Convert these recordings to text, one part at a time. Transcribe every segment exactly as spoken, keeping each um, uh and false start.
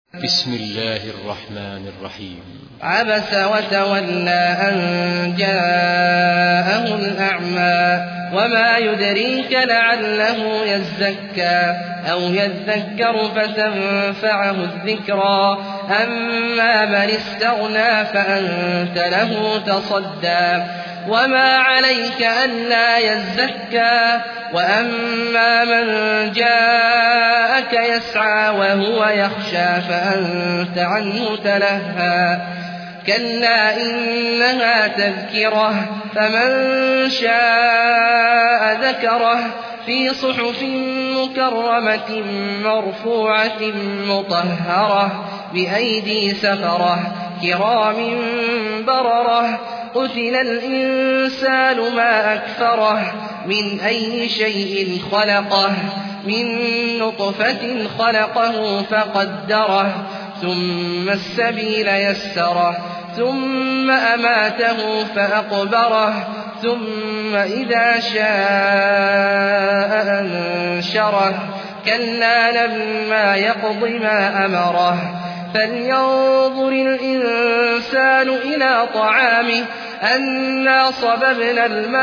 بسم الله الرحمن الرحيم. عبس وتولى أن جاءه الأعمى وما يدريك لعله يزكى أو يذكر فتنفعه الذكرى أما من استغنى فأنت له تصدى وما عليك ألا يزكى وأما من جاءك يسعى وهو يخشى فأنت عنه تلهى كلا إنها تذكرة فمن شاء ذكره في صحف مكرمة مرفوعة مطهرة بأيدي سفرة كرام بررة قتل الإنسان ما أكفره من أي شيء خلقه من نطفة خلقه فقدره ثم السبيل يسره ثم أماته فأقبره ثم إذا شاء أنشره كلا لما يقض ما أمره فلينظر الإنسان إلى طعامه أنا صببنا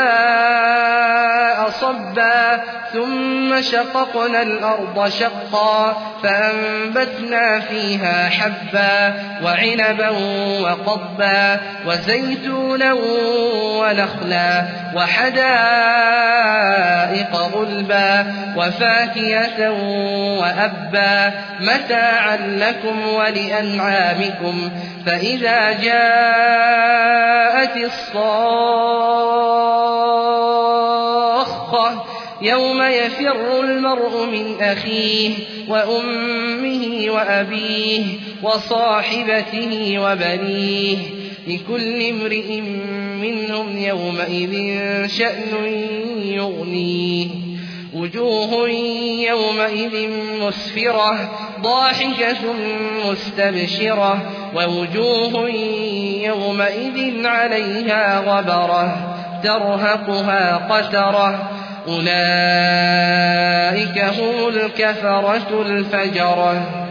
الماء صبا ثم شققنا الأرض شقا فأنبتنا فيها حبا وعنبا وقضبا وزيتونا ونخلا وحدائق غلبا وفاكهة وأبا متاعا لكم ولأنعامكم فإذا جاءت الصاخة يوم يفر المرء من أخيه وأمه وأبيه وصاحبته وبنيه لكل امرئ منهم يومئذ شأن يغنيه وجوه يومئذ مسفرة ضاحكة مستبشرة ووجوه يومئذ عليها غبرة ترهقها قترة أولئك هم الكفرة الفجرة.